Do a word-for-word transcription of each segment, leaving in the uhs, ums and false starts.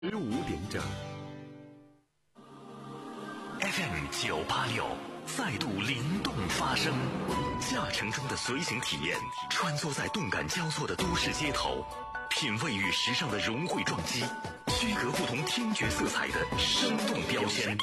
十五点整 F M 九八六再度灵动发声，驾乘中的随行体验，穿梭在动感交错的都市街头，品味与时尚的融汇撞击，区隔不同听觉色彩的生动标签。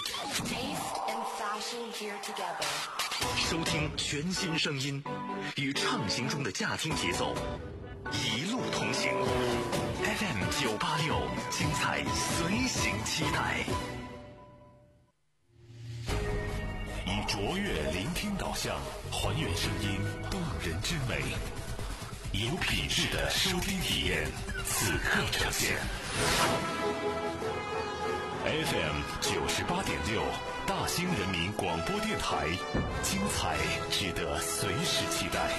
收听全新声音，与畅行中的驾听节奏，一路同行。F M 九八六，精彩随行期待。以卓越聆听导向，还原声音动人之美，有品质的收听体验，此刻呈现。F M 九十八点六，大兴人民广播电台，精彩值得随时期待。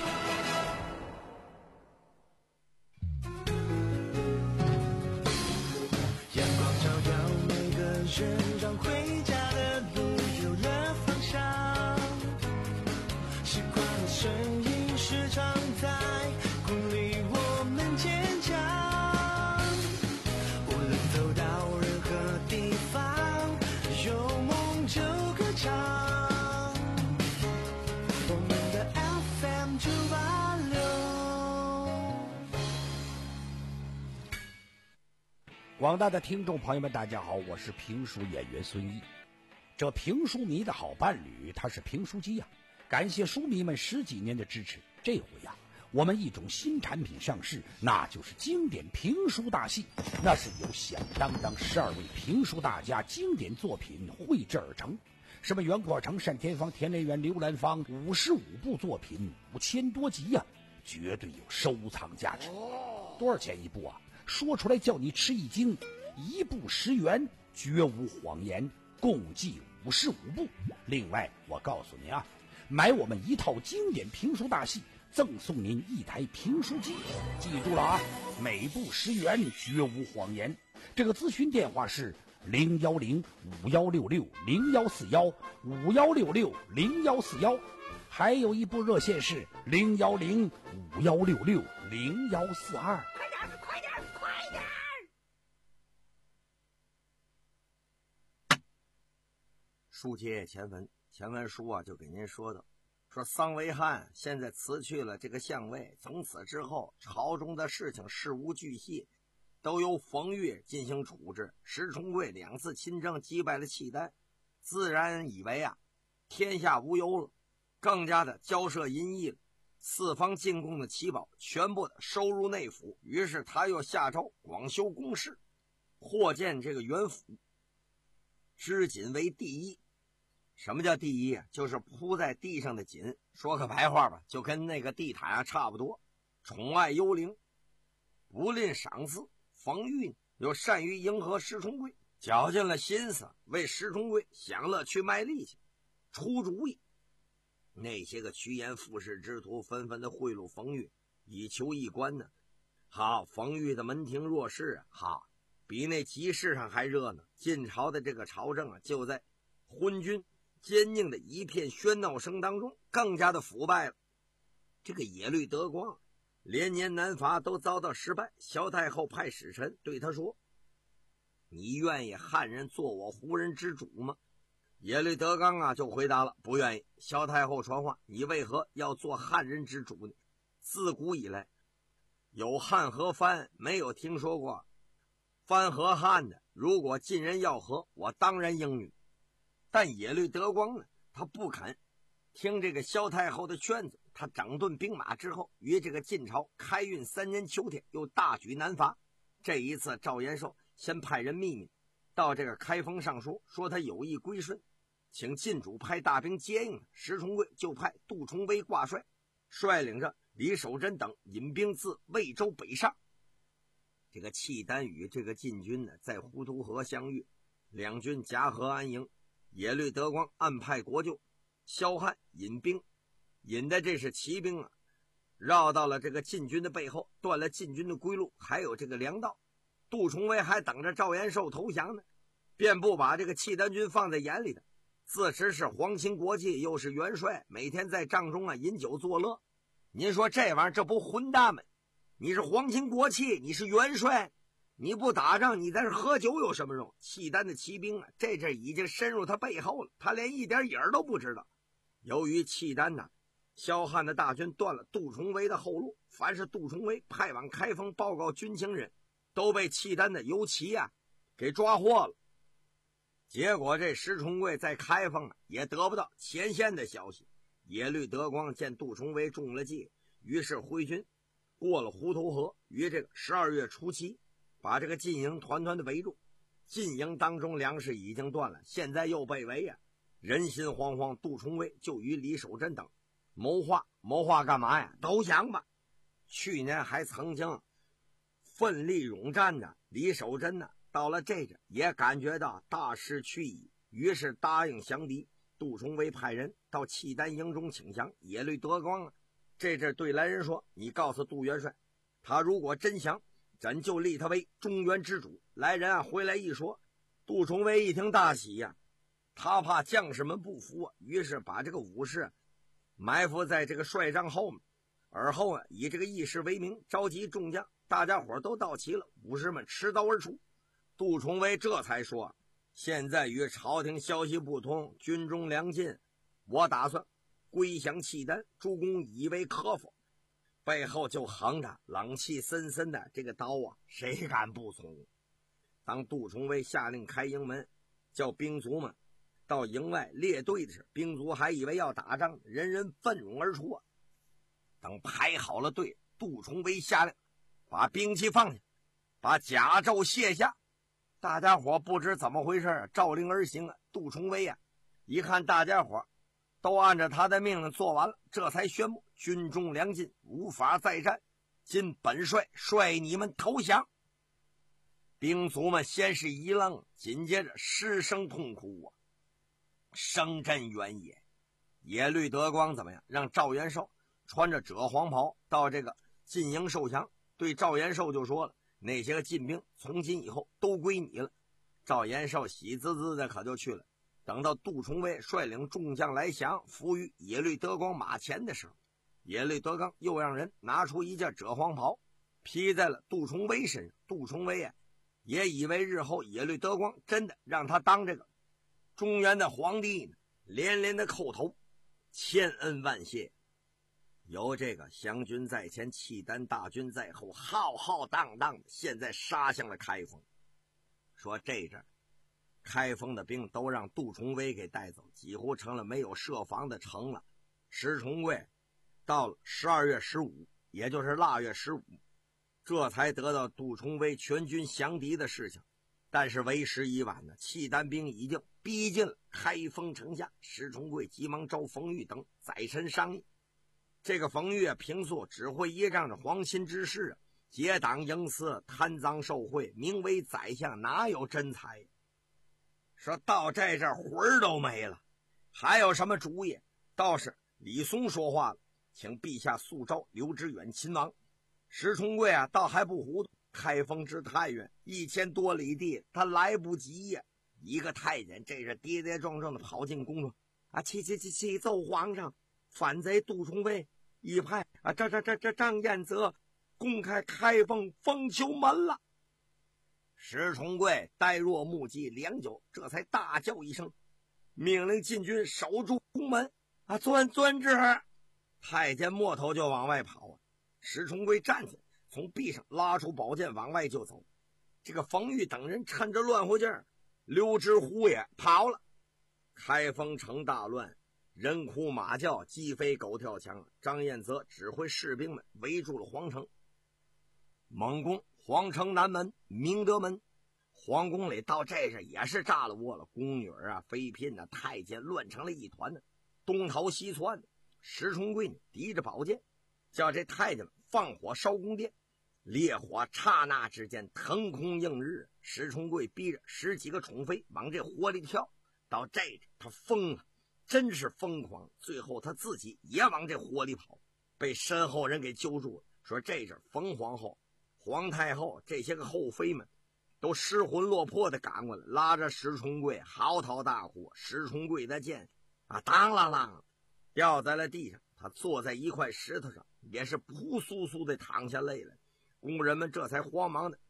阳光照耀每个人，让回家的路有了方向。习惯的声音时常在鼓励我们坚强。无论走到任何地方，有梦就歌唱。我们的 F M 九八六。 广大的听众朋友们，大家好，我是评书演员孙一。这评书迷的好伴侣，他是评书机呀、啊。感谢书迷们十几年的支持，这回呀、啊，我们一种新产品上市，那就是经典评书大戏。那是由响当当十二位评书大家经典作品绘制而成，什么袁阔成、单田芳、田连元、刘兰芳，五十五部作品，五千多集呀、啊，绝对有收藏价值。多少钱一部啊？说出来叫你吃一惊，一部十元，绝无谎言，共计五十五部。另外我告诉你啊，买我们一套经典评书大戏，赠送您一台评书机。记住了啊，每部十元，绝无谎言。这个咨询电话是零幺零五幺六六零幺四幺五幺六六零幺四幺，还有一部热线是零幺零五幺六六零幺四二。 快点，快点，快点！ 书接前文，前文书啊就给您说的，说桑维汉现在辞去了这个相位，从此之后朝中的事情事无巨细都由冯玉进行处置。石重贵两次亲征击败了契丹，自然以为啊天下无忧了，更加的交涉淫逸了，四方进贡的奇宝全部的收入内府。于是他又下诏广修宫室，或见这个元府织锦为第一。什么叫第一啊？就是铺在地上的锦，说个白话吧，就跟那个地毯啊差不多。宠爱幽灵，不吝赏赐。冯玉又善于迎合石重贵，绞尽了心思为石重贵享乐去卖力气，出主意。那些个趋炎附势之徒纷纷的贿赂冯玉，以求一官呢。好，冯玉的门庭若市啊，好，比那集市上还热闹。晋朝的这个朝政啊，就在昏君坚硬的一片喧闹声当中更加的腐败了。这个耶律德光连年南伐都遭到失败，萧太后派使臣对他说，你愿意汉人做我胡人之主吗？耶律德刚啊就回答了，不愿意。萧太后传话，你为何要做汉人之主呢？自古以来有汉和藩，没有听说过藩和汉的。如果晋人要和，我当然应允。但耶律德光呢，他不肯听这个萧太后的劝子。他整顿兵马之后，于这个晋朝开运三年秋天又大举南伐。这一次赵延寿先派人秘密到这个开封上书，说他有意归顺，请晋主派大兵接应他。石重贵就派杜重威挂帅，率领着李守贞等引兵自魏州北上。这个契丹与这个晋军呢，在滹突河相遇，两军夹河安营。耶律德光暗派国舅萧汉引兵，引的这是骑兵啊，绕到了这个晋军的背后，断了晋军的归路，还有这个粮道。杜重威还等着赵延寿投降呢，便不把这个契丹军放在眼里的。自持是皇亲国戚，又是元帅，每天在帐中啊饮酒作乐。您说这玩意儿，这不混蛋吗？你是皇亲国戚，你是元帅， 你不打仗，你在这喝酒有什么用？契丹的骑兵啊，这阵已经深入他背后了，他连一点影儿都不知道。由于契丹呐，萧汉的大军断了杜重威的后路，凡是杜重威派往开封报告军情人，都被契丹的游骑啊给抓获了。结果这石重贵在开封啊也得不到前线的消息。耶律德光见杜重威中了计，于是回军过了湖头河，于这个十二月初七把这个晋营团团的围住。晋营当中粮食已经断了，现在又被围啊，人心惶惶。杜重威就与李守贞等谋划，谋划干嘛呀？投降吧。去年还曾经奋力勇战的李守贞呢，到了这阵也感觉到大势去矣，于是答应降敌。杜重威派人到契丹营中请降。耶律德光啊，这阵对来人说：“你告诉杜元帅，他如果真降，咱就立他为中原之主。”来人啊回来一说，杜重威一听大喜呀、啊，他怕将士们不服啊，于是把这个武士埋伏在这个帅帐后面，而后啊以这个义士为名召集众将，大家伙都到齐了，武士们持刀而出。杜重威这才说：“现在与朝廷消息不通，军中粮尽，我打算归降契丹，诸公以为可否？”背后就横着冷气森森的这个刀啊，谁敢不从？当杜重威下令开营门，叫兵卒们到营外列队的时，兵卒还以为要打仗，人人奋勇而出啊。等排好了队，杜重威下令把兵器放下，把甲胄卸下。大家伙不知怎么回事，照令而行啊。杜重威啊，一看大家伙都按照他的命令做完了，这才宣布军中粮尽，无法再战，今本帅率你们投降。兵卒们先是一愣，紧接着失声痛哭啊！声震原野。耶律德光怎么样？让赵元寿穿着赭黄袍到这个晋营受降，对赵元寿就说了：“那些个晋兵从今以后都归你了。”赵元寿喜滋滋的可就去了。等到杜重威率领众将来降，伏于耶律德光马前的时候，耶律德光又让人拿出一件赭黄袍披在了杜重威身上。杜重威啊，也以为日后耶律德光真的让他当这个中原的皇帝呢，连连的叩头，千恩万谢。由这个降军在前，契丹大军在后，浩浩荡荡的现在杀向了开封。说这阵开封的兵都让杜重威给带走，几乎成了没有设防的城了。石重贵到了十二月十五，也就是腊月十五，这才得到杜重威全军降敌的事情。但是为时已晚呢，契丹兵已经逼近了开封城下。石重贵急忙召冯玉等宰臣商议。这个冯玉啊，平素只会依仗着皇亲之事啊，结党营私，贪赃受贿，名为宰相，哪有真才？说到这阵魂儿都没了，还有什么主意？倒是李松说话了，请陛下速召刘知远亲王。石重贵啊，倒还不糊涂，开封之太原一千多里地，他来不及呀、啊。一个太监这是跌跌撞撞的跑进宫中啊，启启启启奏皇上，反贼杜重威一派啊，这这这这张彦泽公开开封封丘门了。石重贵呆若木鸡良久，这才大叫一声，命令禁军守住宫门啊！遵遵旨。太监摸头就往外跑啊！石重贵站起来，从壁上拉出宝剑往外就走。这个冯玉等人趁着乱乎劲儿，溜之虎也跑了。开封城大乱，人哭马叫，鸡飞狗跳墙。张彦泽指挥士兵们围住了皇城。猛攻皇城南门、明德门，皇宫里到这时也是炸了窝了，宫女啊、妃嫔啊、太监乱成了一团呢，东逃西窜的。石重贵呢，提着宝剑，叫这太监们放火烧宫殿，烈火刹那之间腾空映日。石重贵逼着十几个宠妃往这火里跳，到这时他疯了，真是疯狂。最后他自己也往这火里跑，被身后人给揪住了。说这阵冯皇后、皇太后这些个后妃们都失魂落魄的赶过来，拉着石重贵嚎啕大哭。石重贵的剑啊，当啷啷掉在了地上，他坐在一块石头上，也是扑簌簌的淌下泪来。工人们这才慌忙的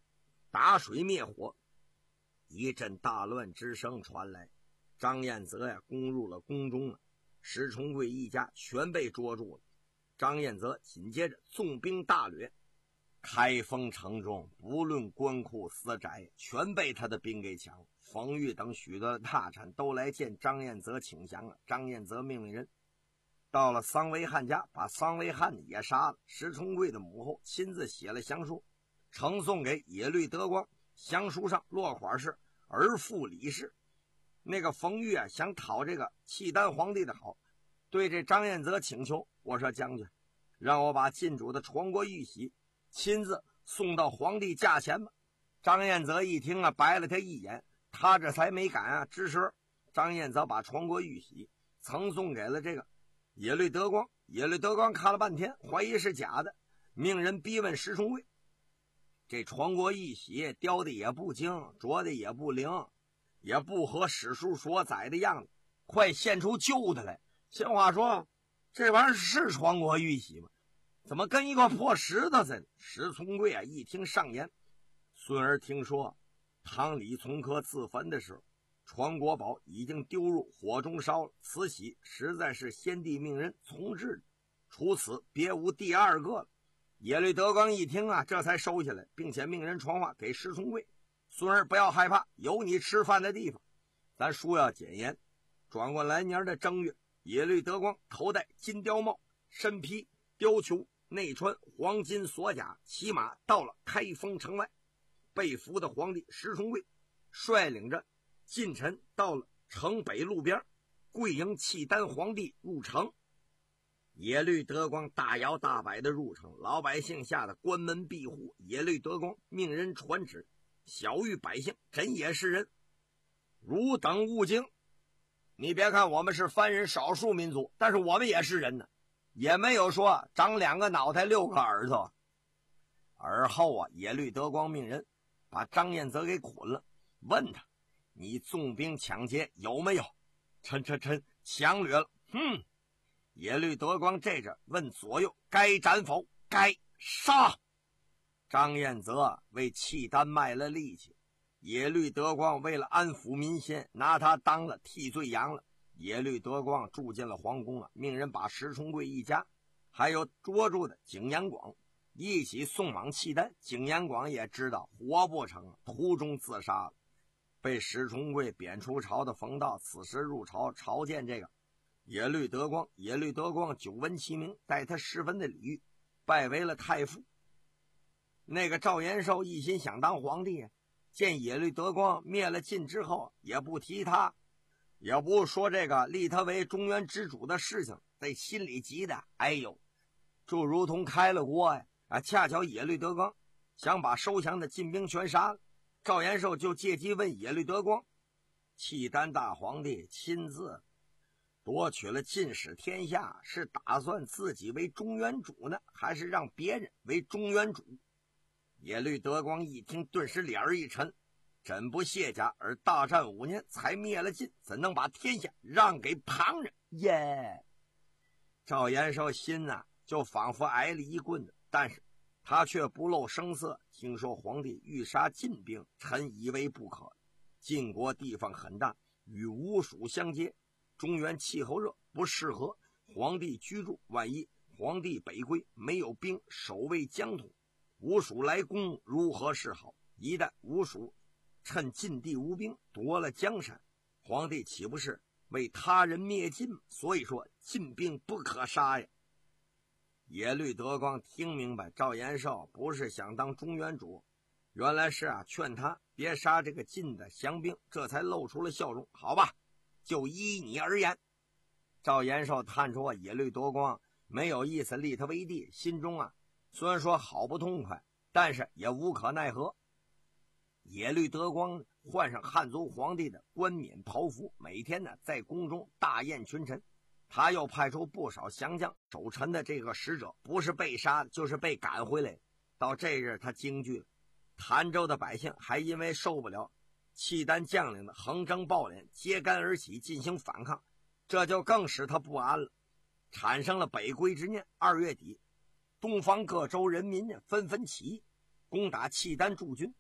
打水灭火。一阵大乱之声传来，张彦泽呀攻入了宫中了，石重贵一家全被捉住了。张彦泽紧接着纵兵大掠，开封城中不论官库私宅全被他的兵给抢。冯玉等许多的大臣都来见张彦泽请降了。张彦泽命令人到了桑维汉家，把桑维汉也杀了。石重贵的母后亲自写了降书，呈送给耶律德光。降书上落款是儿父李氏。那个冯玉啊想讨这个契丹皇帝的好，对这张彦泽请求，我说将军，让我把晋主的传国玉玺亲自送到皇帝驾前吧。张彦泽一听啊，白了他一眼，他这才没敢啊吱舌。张彦泽把传国玉玺呈送给了这个耶律德光。耶律德光看了半天，怀疑是假的，命人逼问石重贵。这传国玉玺雕的也不精，琢的也不灵，也不合史书所载的样子，快现出旧的来。闲话说，这玩意儿是传国玉玺吗？怎么跟一个破石头似的？石重贵啊一听上言，孙儿听说唐李从科自焚的时候，传国宝已经丢入火中烧了，此玺实在是先帝命人从制的，除此别无第二个了。耶律德光一听啊，这才收下来，并且命人传话给石重贵，孙儿不要害怕，有你吃饭的地方。咱书要简言，转过来年的正月，耶律德光头戴金貂帽，身披貂裘，内穿黄金锁甲，骑马到了开封城外。被俘的皇帝石重贵率领着近臣到了城北路边，跪迎契丹皇帝入城。耶律德光大摇大摆的入城，老百姓吓得关门闭户。耶律德光命人传旨，晓谕百姓，朕也是人，汝等勿惊。你别看我们是番人少数民族，但是我们也是人呢，也没有说长两个脑袋六个耳朵。而后啊，耶律德光命人把张彦泽给捆了，问他，你纵兵抢劫有没有？臣臣臣强掠了。哼！耶律德光这着问左右，该斩否？该杀！张彦泽为契丹卖了力气，耶律德光为了安抚民心，拿他当了替罪羊了。耶律德光住进了皇宫了，命人把石重贵一家还有捉住的景延广一起送往契丹。景延广也知道活不成，途中自杀了。被石重贵贬出朝的冯道此时入朝朝见这个耶律德光。耶律德光久闻其名，待他十分的礼遇，拜为了太傅。那个赵延寿一心想当皇帝，见耶律德光灭了晋之后，也不提他，也不说这个立他为中原之主的事情，在心里急的哎呦，就如同开了锅呀！啊，恰巧耶律德光想把收降的晋兵全杀了，赵延寿就借机问耶律德光，契丹大皇帝亲自夺取了晋室天下，是打算自己为中原主呢，还是让别人为中原主？耶律德光一听，顿时脸儿一沉，朕不卸甲，而大战五年才灭了晋，怎能把天下让给旁人？耶！赵延寿心呐、啊，就仿佛挨了一棍子，但是他却不露声色。听说皇帝欲杀晋兵，臣以为不可。晋国地方很大，与吴蜀相接，中原气候热，不适合皇帝居住。万一皇帝北归，没有兵守卫疆土，吴蜀来攻，如何是好？一旦吴蜀趁晋地无兵夺了江山，皇帝岂不是为他人灭晋？所以说晋兵不可杀呀。耶律德光听明白赵延寿不是想当中原主，原来是啊劝他别杀这个晋的降兵，这才露出了笑容。好吧，就依你而言。赵延寿探出啊耶律德光没有意思立他为帝，心中啊虽然说好不痛快，但是也无可奈何。耶律德光换上汉族皇帝的冠冕袍服，每天呢在宫中大宴群臣。他又派出不少降将守臣的这个使者，不是被杀就是被赶回来。到这日他惊惧了，潭州的百姓还因为受不了契丹将领的横征暴敛，揭竿而起进行反抗，这就更使他不安了，产生了北归之念。二月底，东方各州人民纷纷起义，攻打契丹驻军。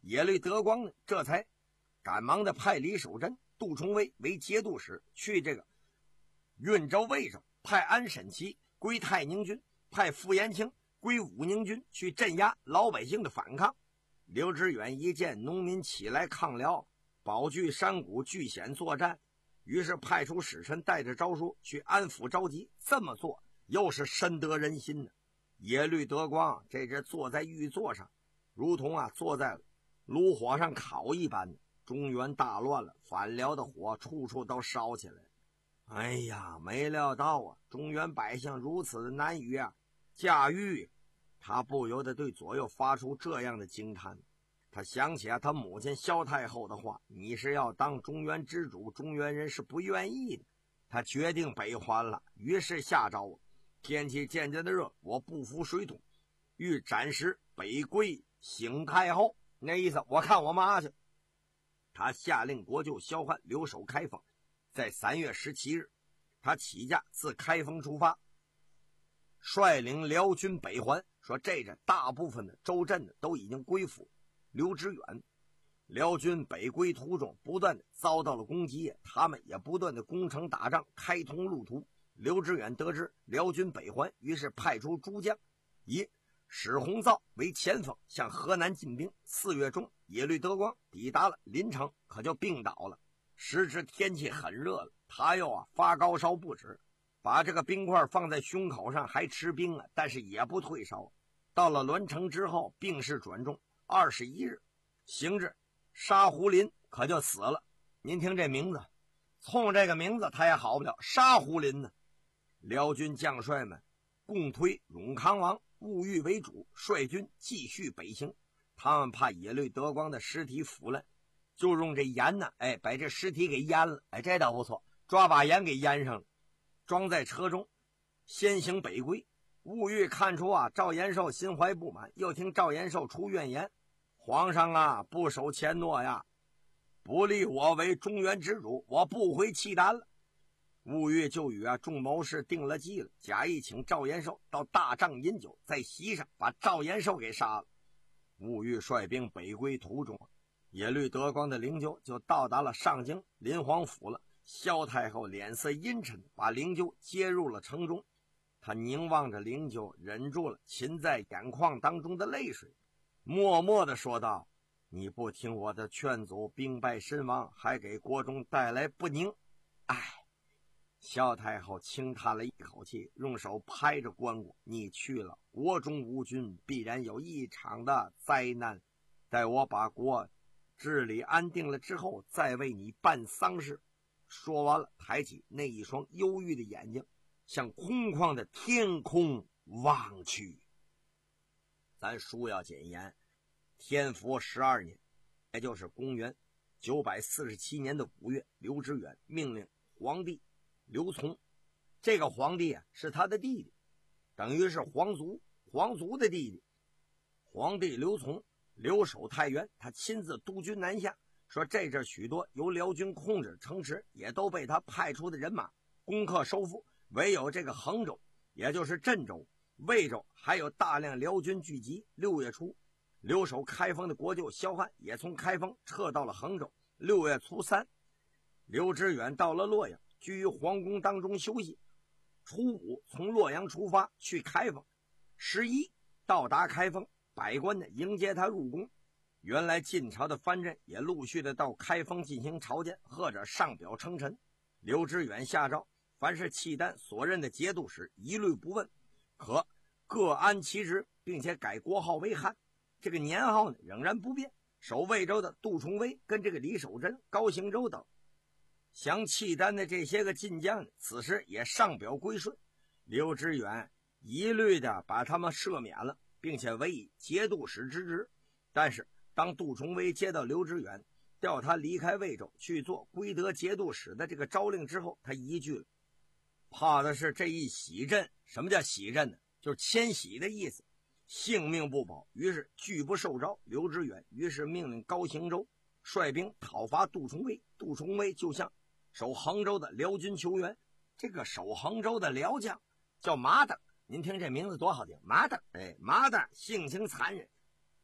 耶律德光呢，这才赶忙的派李守贞、杜重威为节度使，去这个运州、魏州，派安审琦归太宁军，派傅延庆归武宁军去镇压老百姓的反抗。刘知远一见农民起来抗辽，保据山谷，据险作战，于是派出使臣带着诏书去安抚召集。这么做又是深得人心呢。耶律德光这只坐在御座上，如同啊坐在炉火上烤一般。中原大乱了，反辽的火处处都烧起来了。哎呀，没料到啊，中原百姓如此的难以啊驾驭。他不由得对左右发出这样的惊叹。他想起啊他母亲萧太后的话，你是要当中原之主，中原人是不愿意的。他决定北还了，于是下诏，天气渐渐的热，我不服水土，欲暂时北归省太后。那意思我看我妈去。他下令国舅萧翰留守开封，在三月十七日，他起驾自开封出发，率领辽军北还。说这阵大部分的州镇都已经归附刘知远。辽军北归途中不断的遭到了攻击，他们也不断的攻城打仗，开通路途。刘知远得知辽军北还，于是派出诸将以史弘造为前锋向河南进兵。四月中，耶律德光抵达了临城，可就病倒了。时值天气很热了，他又啊发高烧不止，把这个冰块放在胸口上还吃冰啊，但是也不退烧。到了栾城之后，病势转重，二十一日，行至沙湖林，可就死了。您听这名字，冲这个名字他也好不了，沙湖林呢。辽军将帅们共推永康王兀玉为主，率军继续北行。他们怕耶律德光的尸体腐烂，就用这盐呢，哎，把这尸体给淹了。哎，这倒不错，抓把盐给淹上了，装在车中，先行北归。兀玉看出啊赵延寿心怀不满，又听赵延寿出怨言，皇上啊不守前诺呀，不立我为中原之主，我不回契丹了。兀玉就与啊众谋士定了计了，假意请赵延寿到大帐饮酒，在席上把赵延寿给杀了。兀玉率兵北归途中，耶律德光的灵柩就到达了上京临皇府了。萧太后脸色阴沉，把灵柩接入了城中。他凝望着灵柩，忍住了噙在眼眶当中的泪水，默默地说道：你不听我的劝阻，兵败身亡，还给国中带来不宁。唉。萧太后轻叹了一口气，用手拍着棺椁，你去了，国中无君，必然有一场的灾难。待我把国治理安定了之后，再为你办丧事。说完了，抬起那一双忧郁的眼睛，向空旷的天空望去。咱书要简言，天福十二年，也就是公元九百四十七年的五月，刘知远命令皇帝刘琮，这个皇帝啊是他的弟弟，等于是皇族皇族的弟弟。皇帝刘琮留守太原，他亲自督军南下，说这阵许多由辽军控制城池也都被他派出的人马攻克收复，唯有这个衡州，也就是镇州、魏州还有大量辽军聚集。六月初，留守开封的国舅萧翰也从开封撤到了衡州。六月初三，刘知远到了洛阳，居于皇宫当中休息。初五从洛阳出发去开封，十一到达开封，百官呢迎接他入宫。原来晋朝的藩镇也陆续的到开封进行朝见，或者上表称臣。刘知远下诏，凡是契丹所任的节度使一律不问，可各安其职，并且改国号为汉。这个年号呢仍然不变。守魏州的杜重威跟这个李守贞、高行周等降契丹的这些个晋将呢，此时也上表归顺。刘知远一律的把他们赦免了，并且委以节度使之职。但是当杜重威接到刘知远调他离开魏州去做归德节度使的这个诏令之后，他疑惧了，怕的是这一喜朕，什么叫喜朕呢？就是迁徙的意思，性命不保，于是拒不受诏。刘知远于是命令高行周率兵讨伐杜重威，杜重威就向守衡州的辽军求援。这个守衡州的辽将叫麻登，您听这名字多好听，麻登。哎，麻登性情残忍，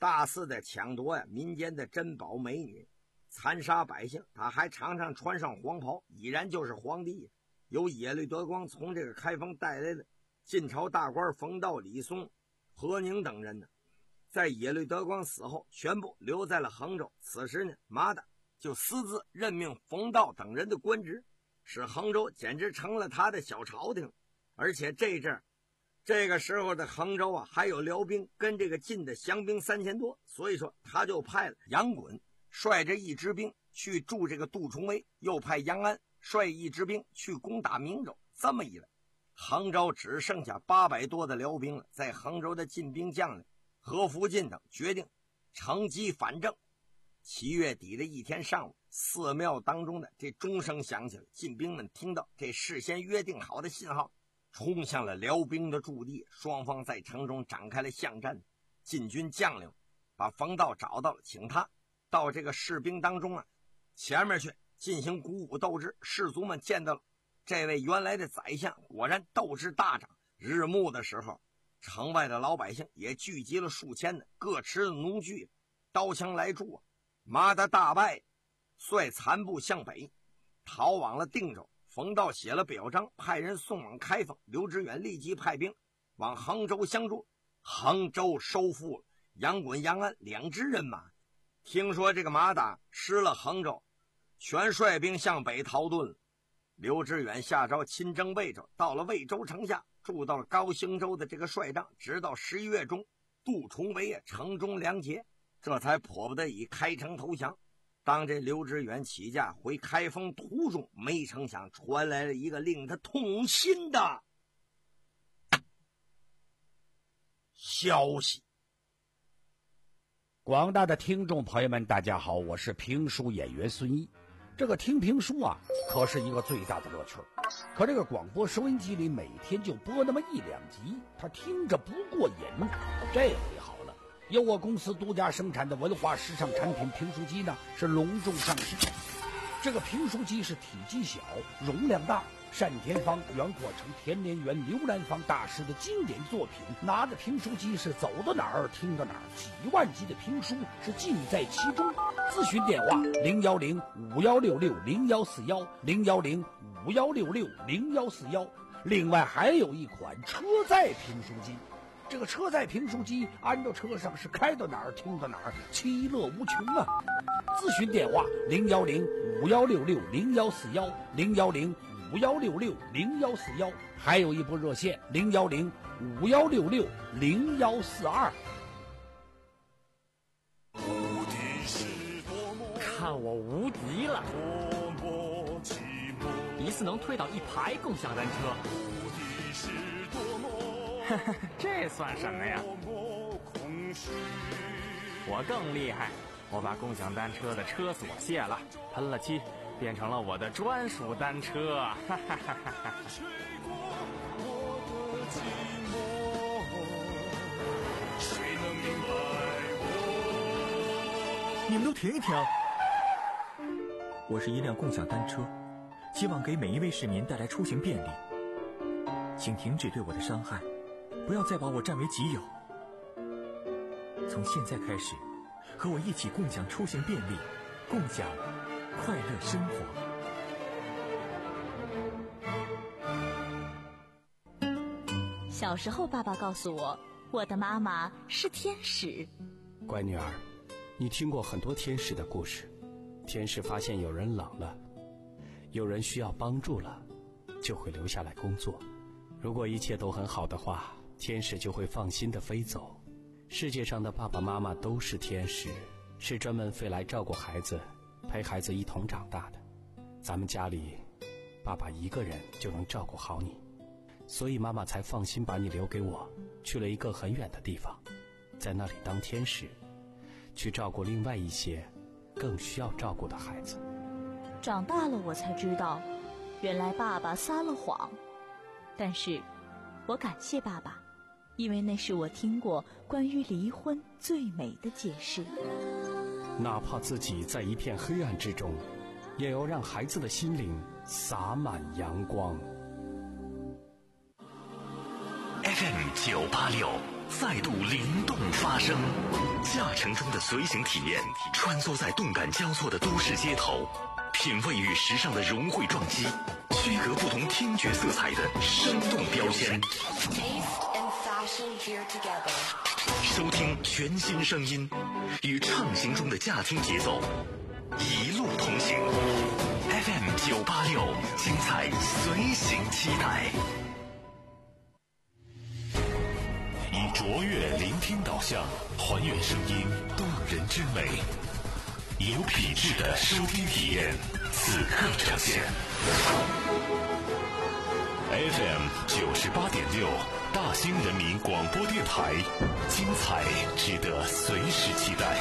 大肆的抢夺呀民间的珍宝美女，残杀百姓。他还常常穿上黄袍，已然就是皇帝。由耶律德光从这个开封带来的晋朝大官冯道、李松、何宁等人呢，在耶律德光死后全部留在了衡州。此时呢，马达就私自任命冯道等人的官职，使衡州简直成了他的小朝廷。而且这阵这个时候的衡州啊，还有辽兵跟这个晋的降兵三千多，所以说他就派了杨衮率着一支兵去驻这个杜重围，又派杨安率一支兵去攻打明州。这么一来，衡州只剩下八百多的辽兵了。在衡州的晋兵将领何福晋等决定乘机反正。七月底的一天上午，寺庙当中的这钟声响起了，晋兵们听到这事先约定好的信号，冲向了辽兵的驻地。双方在城中展开了巷战。晋军将领把冯道找到了，请他到这个士兵当中啊前面去进行鼓舞斗志。士卒们见到了这位原来的宰相，果然斗志大涨。日暮的时候，城外的老百姓也聚集了数千的，各持农具刀枪来助啊。马达大败，率残部向北逃往了定州。冯道写了表彰，派人送往开封。刘知远立即派兵往衡州相助。衡州收复了杨衮、杨安两支人马。听说这个马达失了衡州，全率兵向北逃遁了。刘知远下诏亲征魏州，到了魏州城下，住到了高兴州的这个帅帐，直到十一月中，杜重围城中粮竭，这才迫不得已开城投降。当这刘知远起驾回开封途中，没成想传来了一个令他痛心的消息。 广大的听众朋友们，大家好，我是评书演员孙一。这个听评书啊，可是一个最大的乐趣。可这个广播收音机里每天就播那么一两集，他听着不过瘾。这回好了，由我公司独家生产的文化时尚产品评书机呢，是隆重上市。这个评书机是体积小，容量大，单田芳、袁阔成、田连元、刘兰芳大师的经典作品。拿着评书机是走到哪儿听到哪儿，几万集的评书是尽在其中。咨询电话零幺零五幺六六零幺四幺零幺零五幺六六零幺四幺。另外还有一款车载评书机，这个车载评书机安到车上是开到哪儿听到哪儿，其乐无穷啊！咨询电话零幺零五幺六六零幺四幺零幺零五幺六六零幺四幺，还有一部热线零幺零五幺六六零幺四二。 看我无敌了！一次能推倒一排共享单车，这算什么呀？我更厉害，我把共享单车的车锁卸了，喷了漆，变成了我的专属单车。哈哈哈哈哈！ 你们都停一停！我是一辆共享单车，希望给每一位市民带来出行便利。请停止对我的伤害，不要再把我占为己有。从现在开始，和我一起共享出行便利，共享快乐生活。小时候，爸爸告诉我，我的妈妈是天使。 乖女儿，你听过很多天使的故事。天使发现有人冷了，有人需要帮助了，就会留下来工作。如果一切都很好的话，天使就会放心地飞走。世界上的爸爸妈妈都是天使，是专门飞来照顾孩子，陪孩子一同长大的。咱们家里，爸爸一个人就能照顾好你，所以妈妈才放心把你留给我，去了一个很远的地方，在那里当天使，去照顾另外一些更需要照顾的孩子。 长大了我才知道，原来爸爸撒了谎，但是我感谢爸爸，因为那是我听过关于离婚最美的解释。 哪怕自己在一片黑暗之中，也要让孩子的心灵洒满阳光。 F M 九八六再度灵动发生。驾乘中的随行体验，穿梭在动感交错的都市街头，品味与时尚的融汇撞击，区隔不同听觉色彩的生动标签。收听全新声音，与畅行中的驾听节奏一路同行。F M 九八六，精彩随行期待。以卓越聆听导向，还原声音动人之美，有品质的收听体验，此刻呈现。F M 九十八点六，大兴人民广播电台，精彩值得随时期待。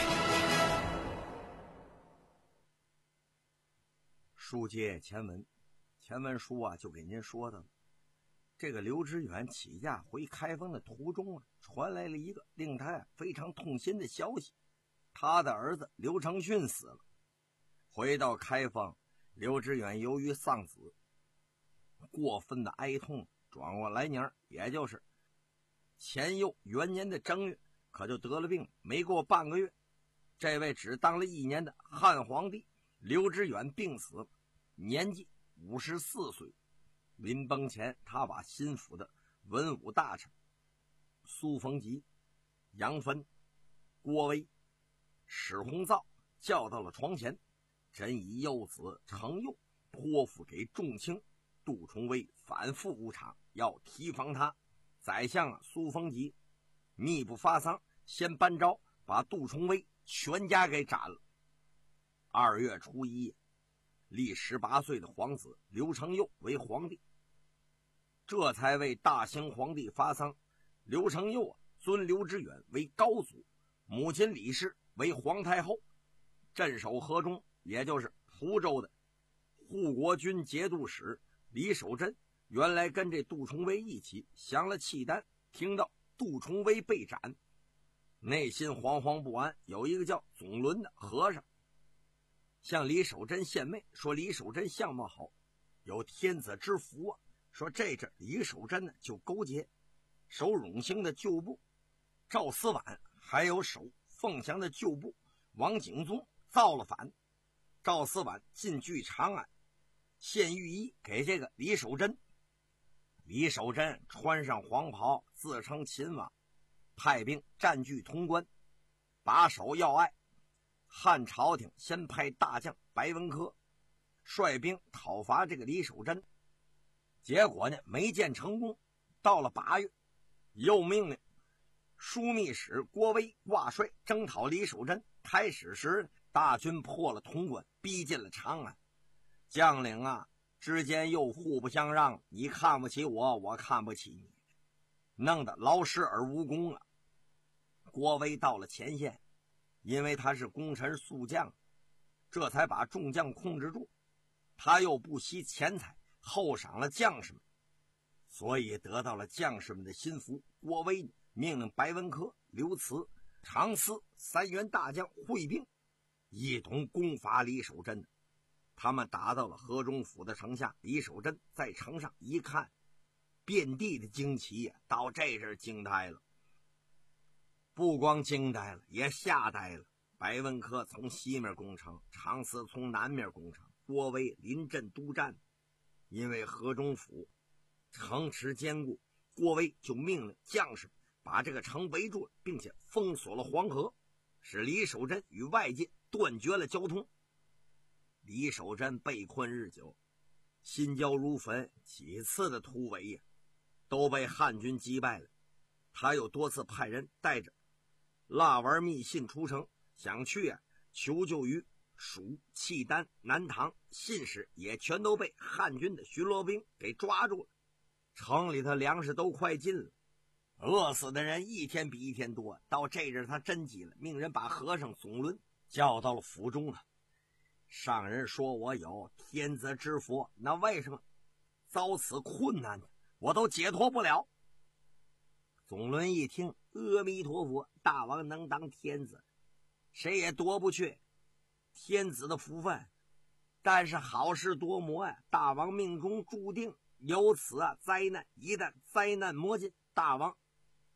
书接前文，前文书啊就给您说的了。这个刘知远起驾回开封的途中啊，传来了一个令他非常痛心的消息，他的儿子刘承训死了。回到开封，刘知远由于丧子，过分的哀痛，转过来年，也就是前佑元年的正月，可就得了病。没过半个月，这位只当了一年的汉皇帝刘知远病死了，年纪五十四岁。临崩前，他把心腹的文武大臣苏逢吉、杨芬、郭威、史弘造叫到了床前，真以幼子程佑托付给众卿杜重威反复无常，要提防他。宰相啊苏逢吉密不发丧，先颁诏把杜重威全家给斩了。二月初一，立十八岁的皇子刘承佑为皇帝，这才为大兴皇帝发丧。刘承佑啊尊刘知远为高祖，母亲李氏为皇太后。镇守河中，也就是蒲州的护国军节度使李守贞，原来跟这杜重威一起降了契丹，听到杜重威被斩，内心惶惶不安。有一个叫总伦的和尚向李守贞献媚，说李守贞相貌好，有天子之福啊。说这阵李守贞呢就勾结守永兴的旧部赵思婉，还有守凤翔的旧部王景宗造了反。赵思婉进据长安，献御医给这个李守贞。李守贞穿上黄袍，自称秦王，派兵占据潼关，把守要隘。汉朝廷先派大将白文科率兵讨伐这个李守贞，结果呢没见成功。到了八月，又命令枢密使郭威挂帅征讨李守贞。开始时大军破了潼关，逼近了长安，将领啊之间又互不相让，你看不起我，我看不起你，弄得劳师而无功啊。郭威到了前线，因为他是功臣宿将，这才把众将控制住。他又不惜钱财厚赏了将士们，所以得到了将士们的心服。郭威命令白文科、刘慈、常思三员大将会兵，一同攻伐李守贞。他们打到了河中府的城下，李守贞在城上一看，遍地的旌旗呀，到这阵惊呆了。不光惊呆了，也吓呆了。白文科从西面攻城，常思从南面攻城，郭威临阵督战。因为河中府城池坚固，郭威就命令将士把这个城围住了，并且封锁了黄河，使李守贞与外界断绝了交通。李守贞被困日久，心焦如焚，几次的突围呀，都被汉军击败了。他又多次派人带着蜡丸密信出城，想去啊求救于蜀、契丹、南唐，信使也全都被汉军的巡逻兵给抓住了。城里头粮食都快尽了，饿死的人一天比一天多。到这阵他真急了，命人把和尚总伦叫到了府中啊。上人说我有天子之福，那为什么遭此困难呢？我都解脱不了。总伦一听，阿弥陀佛，大王能当天子，谁也夺不去天子的福分，但是好事多磨呀，大王命中注定有此啊灾难。一旦灾难磨尽，大王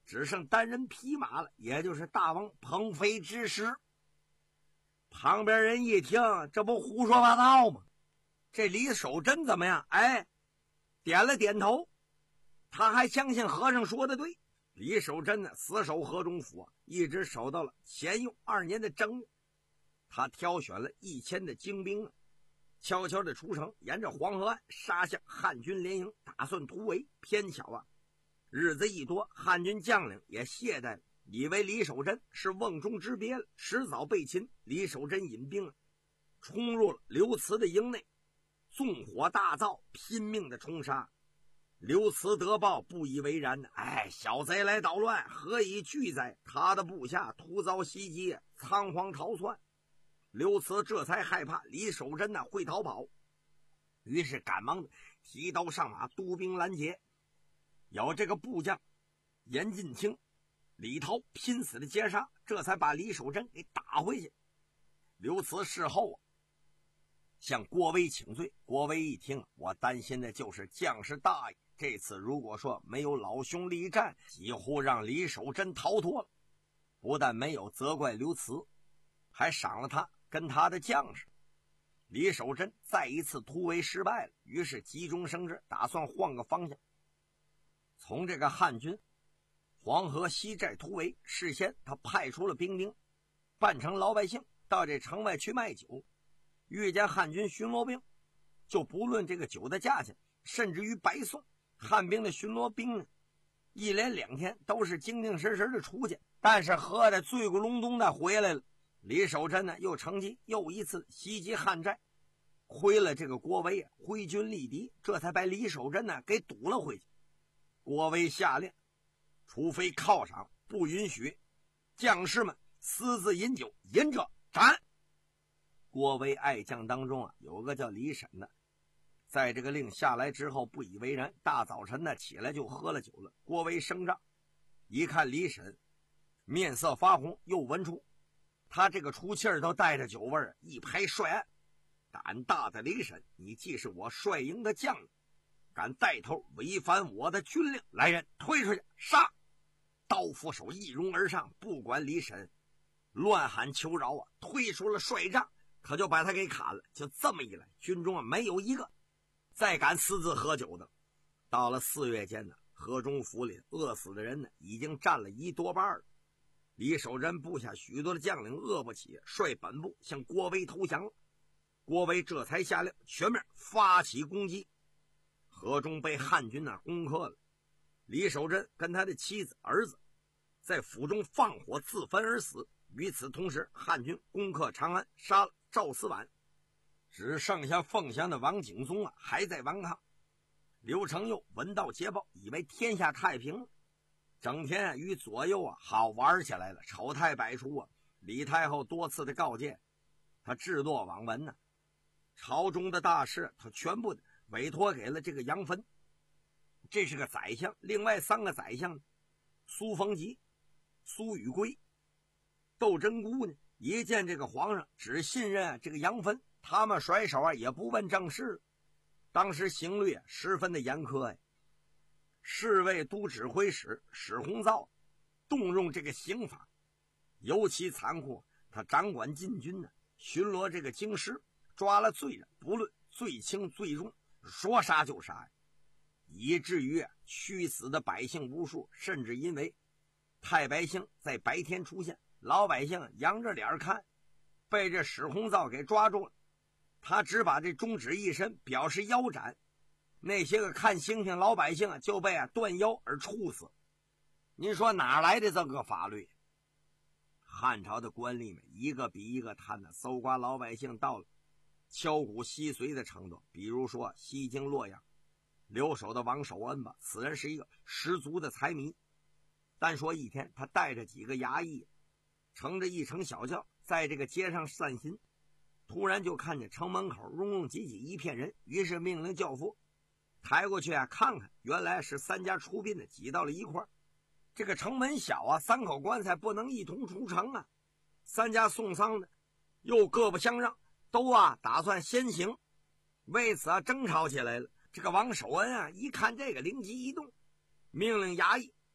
只剩单人匹马了，也就是大王鹏飞之时。旁边人一听，这不胡说八道吗？这李守贞怎么样？哎，点了点头，他还相信和尚说的对。李守贞呢，死守河中府，一直守到了乾佑二年的正月。他挑选了一千的精兵，悄悄的出城，沿着黄河岸杀向汉军联营，打算突围。偏巧啊，日子一多，汉军将领也懈怠了，以为李守贞是瓮中之鳖了，迟早被擒。李守贞引兵冲入了刘慈的营内，纵火大造，拼命的冲杀。刘慈得报，不以为然，哎，小贼来捣乱，何以惧哉？他的部下突遭袭击，仓皇逃窜。刘慈这才害怕李守贞呢会逃跑，于是赶忙的提刀上马，督兵拦截。有这个部将严进清、李涛拼死的截杀，这才把李守贞给打回去。刘慈事后啊向郭威请罪，郭威一听，我担心的就是将士大意，这次如果说没有老兄力战，几乎让李守贞逃脱了。不但没有责怪刘慈，还赏了他跟他的将士。李守贞再一次突围失败了，于是急中生智，打算换个方向，从这个汉军黄河西寨突围。事先他派出了兵丁扮成老百姓到这城外去卖酒，遇见汉军巡逻兵就不论这个酒的价钱，甚至于白送。汉兵的巡逻兵呢，一连两天都是精精神神的出去，但是喝的醉咕隆咚的回来了。李守贞呢又乘机又一次袭击汉寨，亏了这个郭威啊挥军力敌，这才把李守贞呢给堵了回去。郭威下令，除非犒赏，不允许将士们私自饮酒，饮者斩。郭威爱将当中啊有个叫李沈的，在这个令下来之后不以为然，大早晨呢起来就喝了酒了。郭威生帐，一看李沈面色发红，又闻出他这个出气儿都带着酒味儿，一拍帅案，胆大的李沈，你既是我帅营的将领，敢带头违反我的军令，来人推出去杀！刀斧手一拥而上，不管李沈乱喊求饶啊，推出了帅帐，可就把他给砍了。就这么一来，军中啊没有一个再敢私自喝酒的。到了四月间呢，河中府里饿死的人呢已经占了一多半了。李守贞部下许多的将领饿不起，率本部向郭威投降了。郭威这才下令全面发起攻击。河中被汉军呢攻克了，李守贞跟他的妻子儿子在府中放火自焚而死。与此同时，汉军攻克长安，杀了赵思婉，只剩下凤翔的王景宗啊还在顽抗。刘承佑闻到捷报，以为天下太平了，整天啊与左右啊好玩起来了，丑态百出啊。李太后多次的告诫他置若罔闻呢、啊，朝中的大事他全部委托给了这个杨芬，这是个宰相。另外三个宰相，苏逢吉、苏宇圭、窦真姑呢，一见这个皇上只信任这个杨芬，他们甩手啊也不问政事。当时刑律十分的严苛呀，侍卫都指挥使史洪造动用这个刑法尤其残酷，他掌管禁军呢，巡逻这个京师，抓了罪人不论罪轻罪重，说杀就杀呀，以至于啊屈死的百姓无数。甚至因为太白星在白天出现，老百姓仰着脸看，被这史洪造给抓住了，他只把这中指一伸表示腰斩，那些个看星星老百姓就被啊断腰而处死。您说哪来的这个法律？汉朝的官吏们一个比一个贪的，搜刮老百姓到了敲骨吸髓的程度。比如说西京洛阳留守的王守恩吧，此人是一个十足的财迷。单说一天，他带着几个衙役乘着一乘小轿在这个街上散心，突然就看见城门口拥拥挤挤一片人，于是命令轿夫抬过去啊看看，原来是三家出殡的挤到了一块儿。这个城门小啊，三口棺材不能一同出城啊，三家送丧的又各不相让，都啊打算先行，为此啊争吵起来了。这个王守恩啊一看这个灵机一动，命令衙役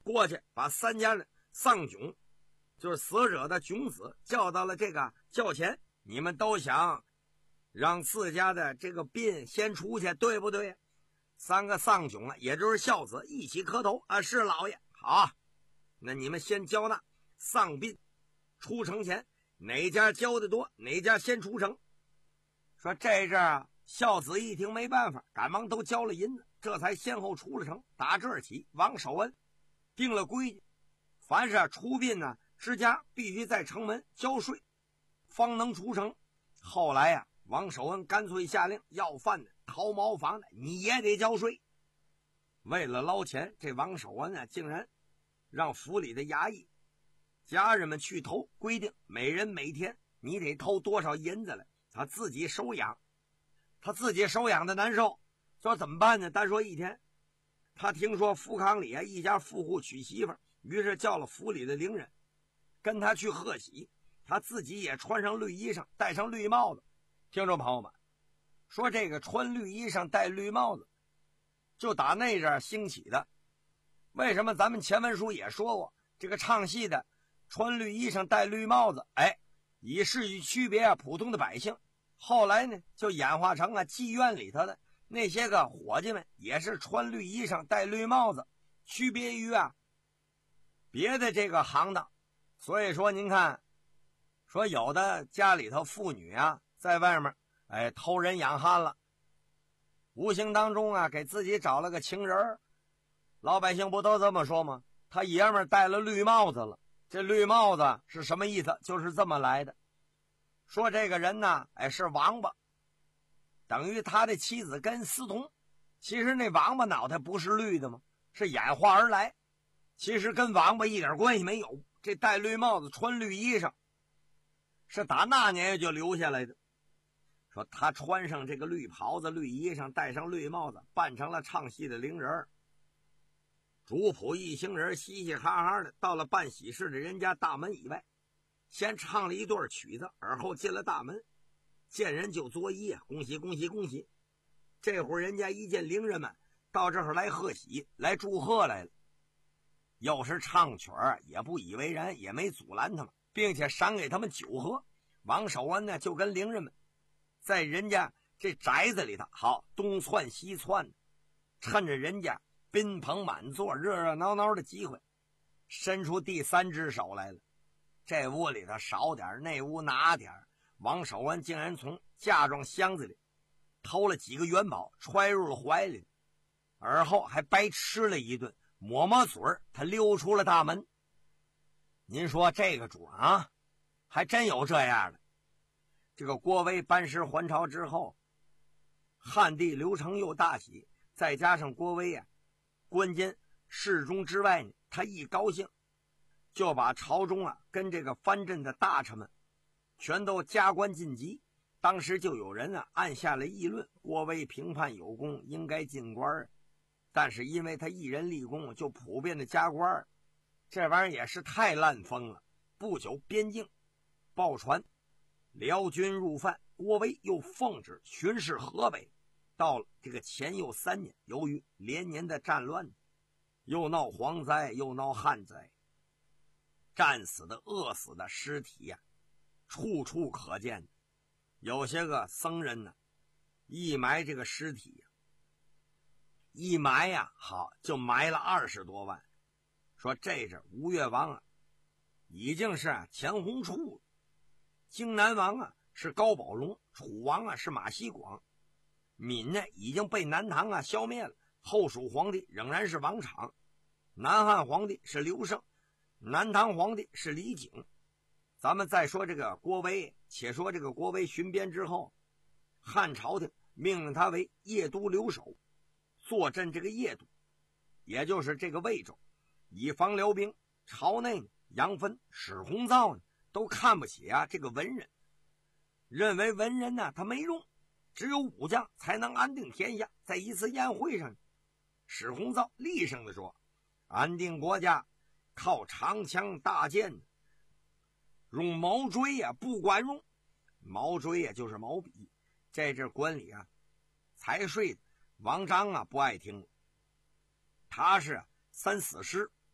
过去把三家的丧囧，就是死者的囧子，叫到了这个轿前。你们都想让自家的这个殡先出去，对不对？三个丧囧啊，也就是孝子，一起磕头啊，是老爷。好，那你们先交纳丧殡出城前，哪家交的多，哪家先出城。说这阵啊，孝子一听没办法，赶忙都交了银子，这才先后出了城。打这儿起，王守恩定了规矩，凡是出殡呢之家必须在城门交税，方能出城。后来呀、啊，王守恩干脆下令，要饭的、掏茅房的，你也得交税。为了捞钱，这王守恩啊，竟然让府里的衙役、家人们去偷，规定每人每天你得偷多少银子来，他自己收养。他自己收养的难受，说怎么办呢？单说一天，他听说福康里啊一家富户娶媳妇，于是叫了府里的伶人跟他去贺喜。他自己也穿上绿衣裳，戴上绿帽子。听众朋友们，说这个穿绿衣裳戴绿帽子就打那阵兴起的。为什么咱们前文书也说过，这个唱戏的穿绿衣裳戴绿帽子，哎，以示于区别啊普通的百姓。后来呢就演化成啊妓院里头的那些个伙计们也是穿绿衣裳戴绿帽子，区别于啊别的这个行当。所以说您看，说有的家里头妇女啊在外面哎偷人养汉了，无形当中啊给自己找了个情人，老百姓不都这么说吗？他爷们戴了绿帽子了。这绿帽子是什么意思？就是这么来的。说这个人呢，哎是王八，等于他的妻子跟司童。其实那王八脑袋不是绿的吗？是演化而来，其实跟王八一点关系没有。这戴绿帽子穿绿衣裳是打那年就留下来的。说他穿上这个绿袍子绿衣裳，戴上绿帽子，扮成了唱戏的伶人，主仆一行人嘻嘻哈哈的到了办喜事的人家大门以外，先唱了一段曲子，而后进了大门，见人就作揖啊，恭喜恭喜恭喜。这会儿人家一见伶人们到这儿来贺喜，来祝贺来了，要是唱曲儿也不以为然，也没阻拦他们，并且赏给他们酒喝。王守恩呢就跟伶人们在人家这宅子里头好东窜西窜的，趁着人家宾朋满座热热闹闹的机会，伸出第三只手来了。这屋里头少点，那屋拿点，王守恩竟然从嫁妆箱子里偷了几个元宝揣入了怀里，而后还白吃了一顿，抹抹嘴儿，他溜出了大门。您说这个主啊，还真有这样的。这个郭威班师还朝之后，汉帝刘承佑大喜，再加上郭威啊官监侍中之外呢，他一高兴就把朝中啊跟这个藩镇的大臣们全都加官进级。当时就有人啊按下了议论，郭威评判有功，应该进官，但是因为他一人立功，就普遍的加官，这玩意儿也是太烂风了。不久边境报传辽军入犯，郭威又奉旨巡视河北。到了这个前又三年，由于连年的战乱，又闹蝗灾又闹旱灾，战死的饿死的尸体呀、啊、处处可见。有些个僧人呢一埋这个尸体呀、啊、一埋呀、啊、好就埋了二十多万。说这阵吴越王啊已经是啊钱弘处了，荆南王啊是高宝龙，楚王啊是马希广，闽呢已经被南唐啊消灭了，后蜀皇帝仍然是王昶，南汉皇帝是刘胜，南唐皇帝是李景。咱们再说这个郭威，且说这个郭威巡边之后，汉朝廷命令他为邺都留守，坐镇这个邺都，也就是这个魏州，以防辽兵。朝内呢杨芬、史弘造呢都看不起啊这个文人，认为文人呢他没用，只有武将才能安定天下。在一次宴会上，史弘造厉声地说，安定国家靠长枪大剑，用毛锥呀、啊、不管用。毛锥呀、啊、就是毛笔。这阵官里啊财税的王章啊不爱听了，他是三死师，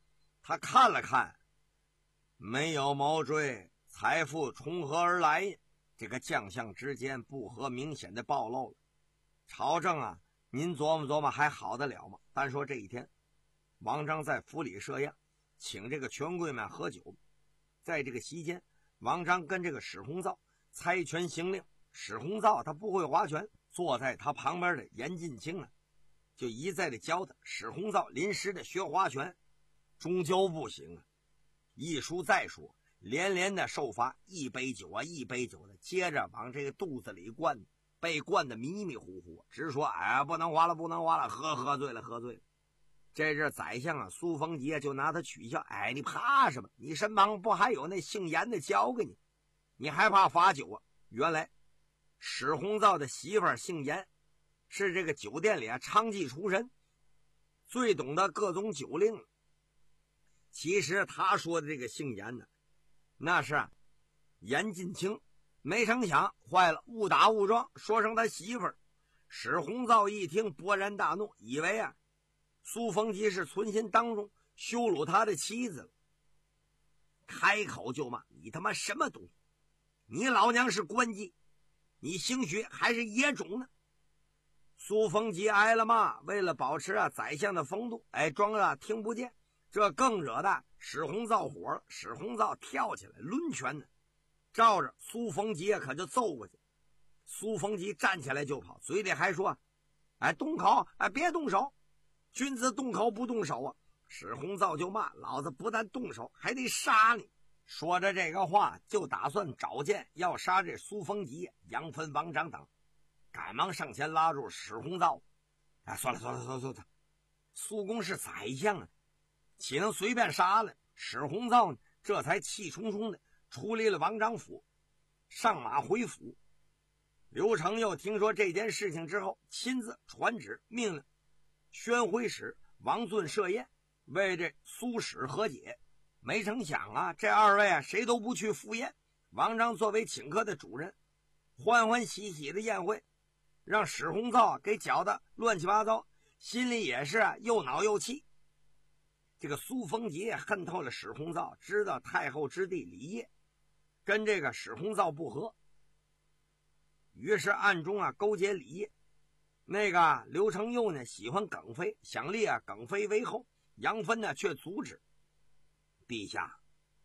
他看了看，没有毛坠，财富从何而来？这个将相之间不和明显的暴露了。朝政啊，您琢磨琢磨还好得了吗？单说这一天，王章在府里设宴，请这个权贵们喝酒。在这个期间，王章跟这个史弘造猜拳行令。史弘造他不会划拳，坐在他旁边的严进清啊，就一再的教他。史弘造临时的学划拳，终究不行啊！一输再输，连连的受罚，一杯酒啊一杯酒的接着往这个肚子里灌，被灌得迷迷糊糊，直说哎不能划了不能划了，喝喝醉了喝醉了。这阵宰相啊苏逢吉就拿他取笑，哎你怕什么？你身旁不还有那姓严的教给你，你还怕罚酒啊？原来史弘造的媳妇儿姓严，是这个酒店里啊娼妓出身，最懂得各种酒令了。其实他说的这个姓严呢，那是啊严进清，没成想坏了，误打误撞说成他媳妇儿。史弘造一听勃然大怒，以为啊苏逢吉是存心当众羞辱他的妻子了，开口就骂：你他妈什么东西？你老娘是官妓，你兴许还是野种呢！苏逢吉挨了骂，为了保持啊宰相的风度，哎，装啊听不见，这更惹的史弘造火了。史弘造跳起来抡拳呢，照着苏逢吉可就揍过去。苏逢吉站起来就跑，嘴里还说：哎，动口，哎，别动手，君子动口不动手啊！史弘造就骂：老子不但动手，还得杀你！说着这个话，就打算找剑要杀这苏逢吉、杨芬、王章等，赶忙上前拉住史弘造：哎，算了算了算了算了，苏公是宰相啊，岂能随便杀了？史弘造呢，这才气冲冲的出离了王章府，上马回府。刘承佑听说这件事情之后，亲自传旨命令宣徽使王俊设宴，为这苏史和解。没成想啊，这二位啊谁都不去赴宴。王章作为请客的主人，欢欢喜喜的宴会，让史弘造啊给搅得乱七八糟，心里也是啊又恼又气。这个苏逢吉恨透了史弘造，知道太后之弟李晔跟这个史弘造不和，于是暗中啊勾结李晔。那个刘承佑呢喜欢耿飞，想立啊耿飞为后，杨芬呢却阻止。陛下，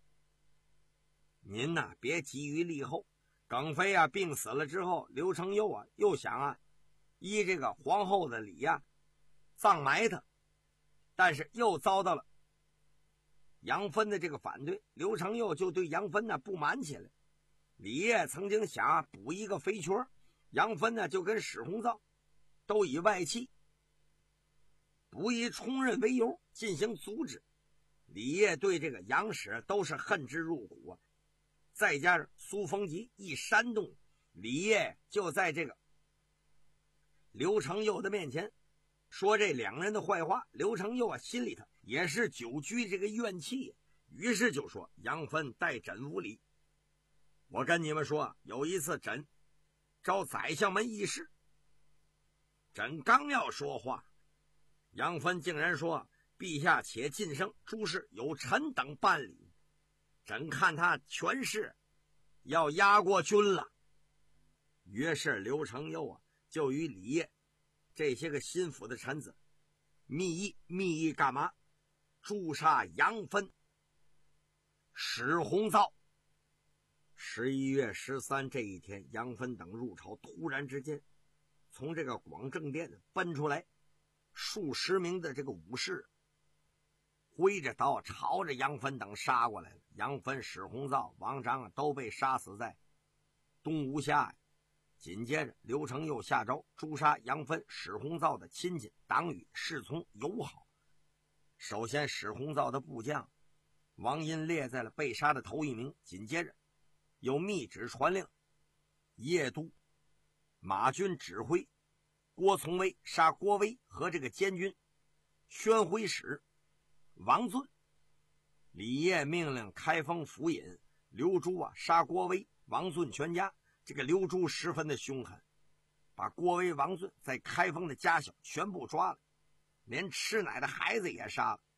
您呐别急于立后。耿飞啊病死了之后，刘承佑啊又想啊依这个皇后的礼啊葬埋他，但是又遭到了杨芬的这个反对，刘承佑就对杨芬呢不满起来。李晔曾经想啊补一个肥缺，杨芬呢就跟史弘造都以外戚不宜充任为由进行阻止。李晔对这个杨史都是恨之入骨啊，再加上苏逢吉一煽动，李晔就在这个刘承佑的面前说这两人的坏话。刘承佑啊心里头也是久居这个怨气，于是就说：杨芬待朕无礼。我跟你们说，有一次朕召宰相们议事，朕刚要说话，杨芬竟然说：陛下且晋升，诸事有臣等办理。朕看他权势要压过君了。于是刘承佑啊就与李晔这些个心腹的臣子密议，密议干嘛？诛杀杨芬、史弘造。十一月十三这一天，杨芬等入朝，突然之间从这个广正殿奔出来数十名的这个武士，挥着刀朝着杨芬等杀过来了。杨芬、史弘造、王章啊都被杀死在东吴下。紧接着刘承佑下诏诛杀杨芬、史弘造的亲戚、党羽、侍从、友好。首先史弘造的部将王殷列在了被杀的头一名，紧接着有密旨传令邺都马军指挥郭从威杀郭威和这个监军宣徽使王俊。李晔命令开封府尹刘珠啊杀郭威、王俊全家。这个刘珠十分的凶狠，把郭威、王俊在开封的家小全部抓了，连吃奶的孩子也杀了。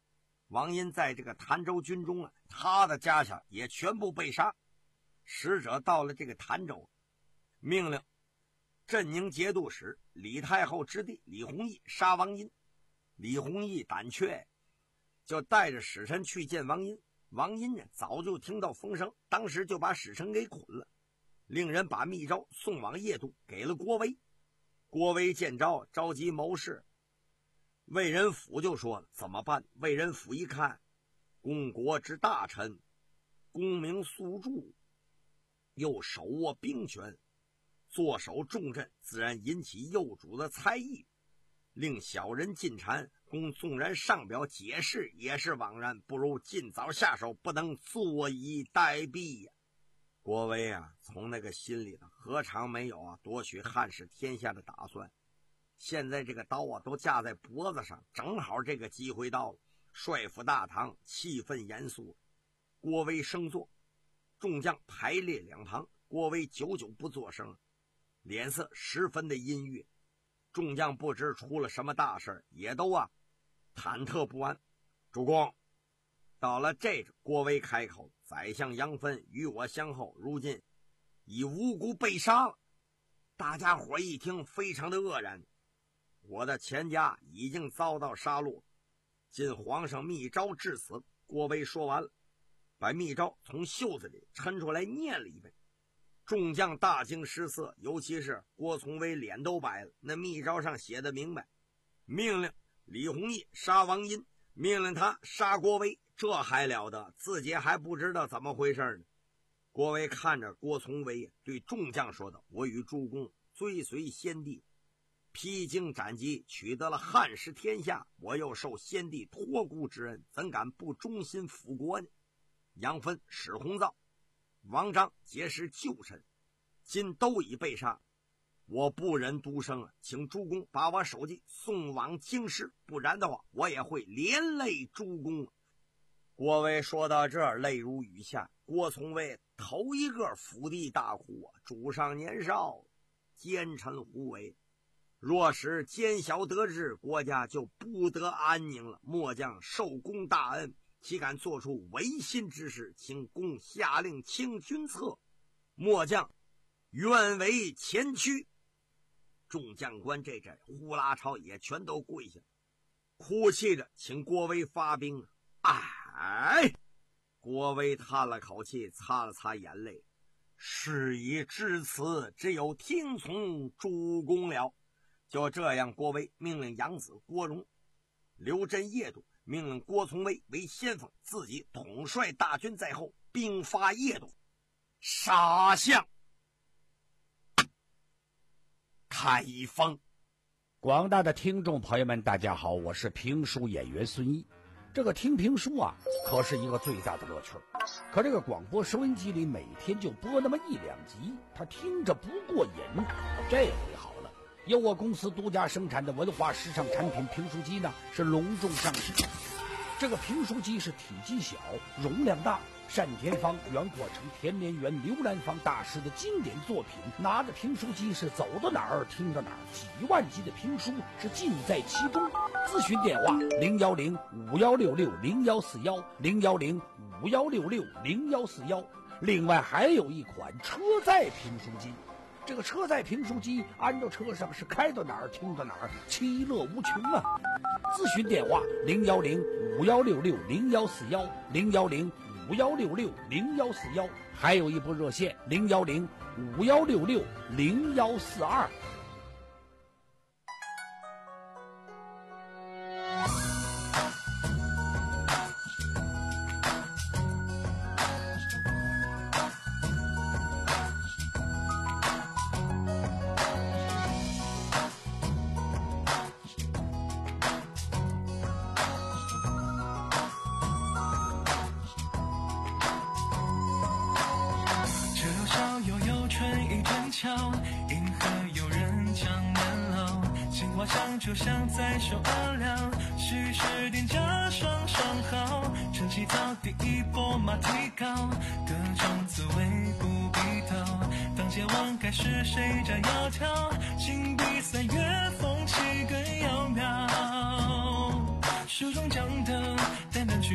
王殷在这个潭州军中啊，他的家乡也全部被杀。使者到了这个潭州，命令镇宁节度使李太后之弟李弘毅杀王殷。李弘毅胆怯，就带着使臣去见王殷。王殷呢，早就听到风声，当时就把使臣给捆了，令人把密诏送往邺都，给了郭威。郭威见诏，召集谋士。魏仁甫就说了，怎么办？魏仁甫一看，公国之大臣，功名宿著，又手握兵权，坐守重镇，自然引起右主的猜疑，令小人进谗，公纵然上表解释也是枉然，不如尽早下手，不能坐以待毙呀。郭威啊，从那个心里头何尝没有啊夺取汉室天下的打算？现在这个刀啊都架在脖子上，正好这个机会到了。帅府大堂气氛严肃，郭威升座，众将排列两旁，郭威久久不作声，脸色十分的阴郁。众将不知出了什么大事，也都啊忐忑不安。主公，到了这时，郭威开口：“宰相杨芬与我相后，如今已无辜被杀了。”大家伙一听，非常的愕然。我的全家已经遭到杀戮，今皇上密诏至此。郭威说完了，把密诏从袖子里抻出来念了一遍。众将大惊失色，尤其是郭从威脸都白了。那密诏上写的明白，命令李弘毅杀王殷，命令他杀郭威，这还了得？自己还不知道怎么回事呢。郭威看着郭从威，对众将说道：“我与诸公追随先帝，披荆斩棘，取得了汉室天下，我又受先帝托孤之恩，怎敢不忠心辅国呢？杨芬、史弘造、王章皆是旧臣，今都已被杀，我不忍独生啊，请诸公把我首级送往京师，不然的话，我也会连累诸公。”郭威说到这儿，泪如雨下。郭从威头一个伏地大哭啊！主上年少，奸臣胡为，若使奸小得志，国家就不得安宁了。末将受公大恩，岂敢做出违心之事？请公下令清君侧，末将愿为前驱。众将官这阵呼啦超也全都跪下，哭泣着请郭威发兵。哎，郭威叹了口气，擦了擦眼泪，事已至此，只有听从主公了。就这样，郭威命令养子郭荣留镇邺都，命令郭从威为先锋，自己统帅大军在后，兵发邺都。杀相开封。 广大的听众朋友们，大家好，我是评书演员孙一。这个听评书啊，可是一个最大的乐趣。可这个广播收音机里每天就播那么一两集，他听着不过瘾。这回好了，由我公司独家生产的文化时尚产品评书机呢，是隆重上市。这个评书机是体积小，容量大，单田芳、袁阔成、田连元、刘兰芳大师的经典作品。拿着评书机是走到哪儿听到哪儿，几万集的评书是尽在其中。咨询电话零幺零五幺六六零幺四幺零幺零五幺六六零幺四幺。另外还有一款车载评书机，这个车载评书机安到车上是开到哪儿听到哪儿，其乐无穷啊！咨询电话零幺零五幺六六零幺四幺零幺零五幺六六零幺四幺，还有一部热线零幺零五幺六六零幺四二。 银河有人将年老，情话像就像在手二两，虚实点加双双好，趁起早第一波马蹄高，各种滋味不必逃，当前往该是谁家窈窕，请比三月风气更窈窕，书中讲的淡淡去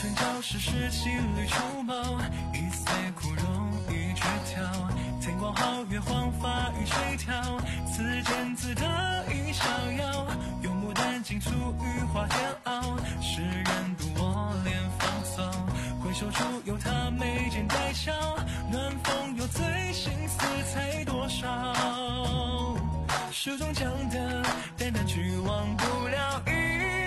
身教时是骑驴出茅，一岁枯荣一枝条，天光皓月黄发与垂髫，此间自得意逍遥，用牡丹锦簇羽花煎熬，世人独我脸风骚，回首处有她眉间带笑，暖风有醉心思才多少，书中讲的淡淡去忘不了一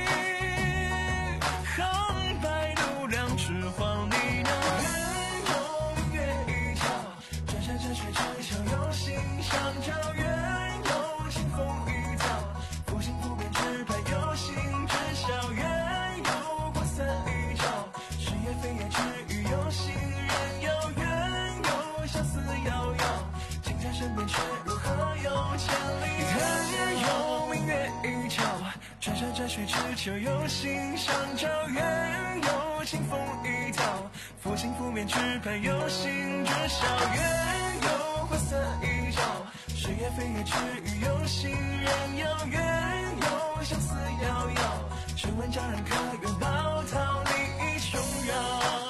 行白度两尺黄呢喃，人有明月一桥，转山折水只求有心相交，缘有清风一遭，负心负变只盼有心知晓，缘有过三一朝，是也非也只与有心人有缘有相思遥遥，近在身边却如何有千里，人有明月一桥，转山折水只求有心相交，缘有清风一遭，负心负面只盼有心知晓，缘有过三一朝，是也非也只与有心人有缘有相思遥遥，试问佳人可愿抱桃李一琼瑶。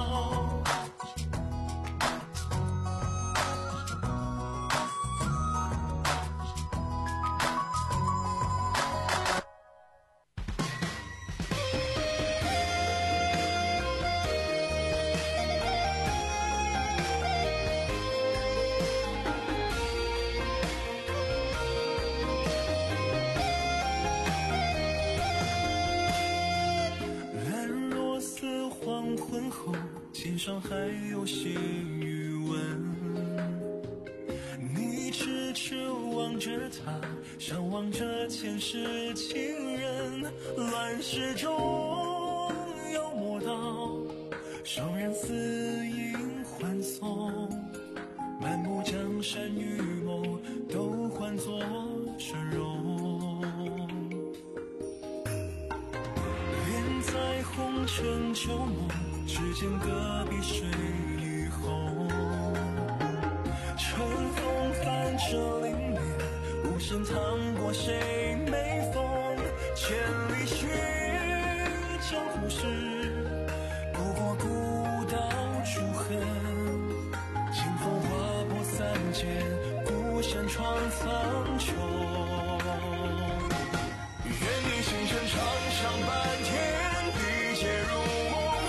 心上还有细雨纹，你痴痴望着他，相望着前世情人，乱世中又摸到双人似影欢送，满目江山与梦都换作神容，连在红尘旧梦，只见隔壁水雨红，春风泛着凛冽，无声淌过谁眉峰，千里寻江湖事，不过古道朱痕，清风划破三间，孤山窗苍穹，愿你星辰长相伴天地皆如梦，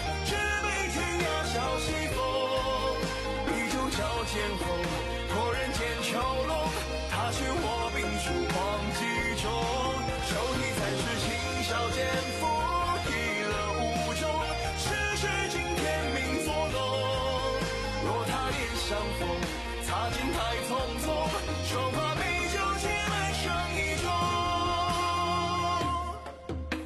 剑后托人间囚笼，他许我兵书狂击中，手提残诗轻笑间拂一了无中，世事惊天命作弄，若他年相逢，擦肩太匆匆，双发美酒且满生意中。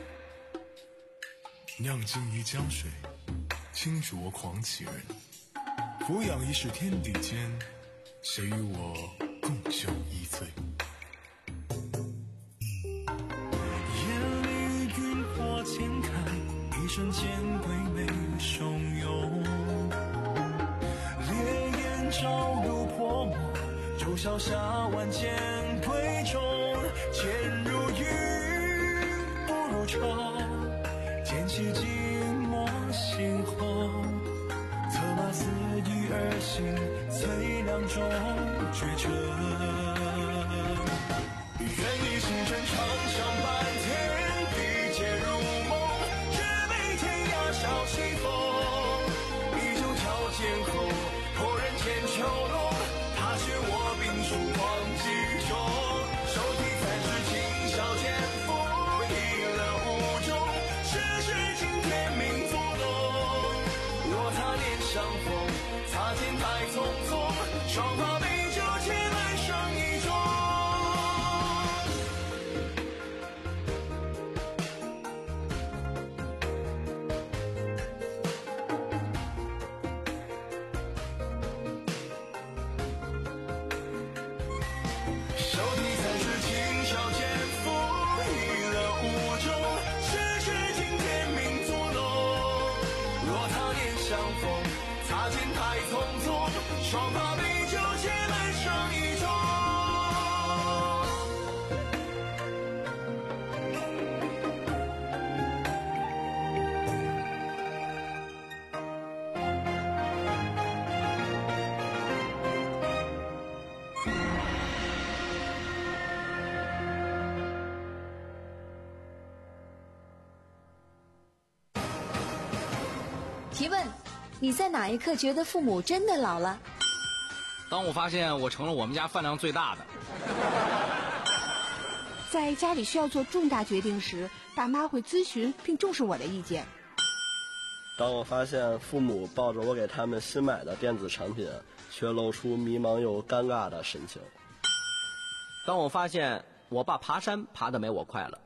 酿尽一江水，倾注我狂奇人，俯仰一世天地间，谁与我共酒一醉？眼里云波千看，一瞬间鬼魅汹涌，烈焰照入破墨，周潇下万剑归中，剑如玉不如潮，剑气寂寞心红，策马肆意而行，催凉中绝尘，愿你星辰长相伴天地皆如梦，只悲天涯笑西风，一酒浇剑后，托人间囚笼，他许我兵书狂击中，手提残诗轻笑间拂一了无中，世事惊天命作弄，若他年相逢，擦肩太匆匆，双发美酒且满生意中。手提残诗轻笑间拂一了无中，世事惊天命作弄，若他年相逢，擦肩太匆匆，双发美酒且满生意中。 提问：你在哪一刻觉得父母真的老了？ 当我发现我成了我们家饭量最大的。 在家里需要做重大决定时，大妈会咨询并重视我的意见。 当我发现父母抱着我给他们新买的电子产品，却露出迷茫又尴尬的神情。 当我发现我爸爬山爬得没我快了。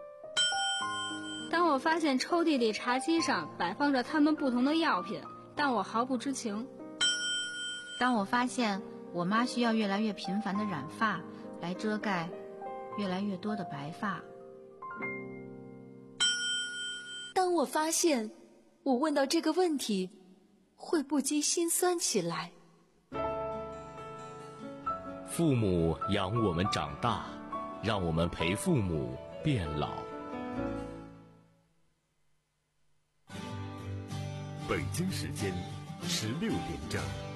当我发现抽屉里茶几上摆放着他们不同的药品，但我毫不知情。 当我发现我妈需要越来越频繁的染发来遮盖越来越多的白发。 当我发现我问到这个问题会不禁心酸起来。 父母养我们长大，让我们陪父母变老。 北京时间十六点整。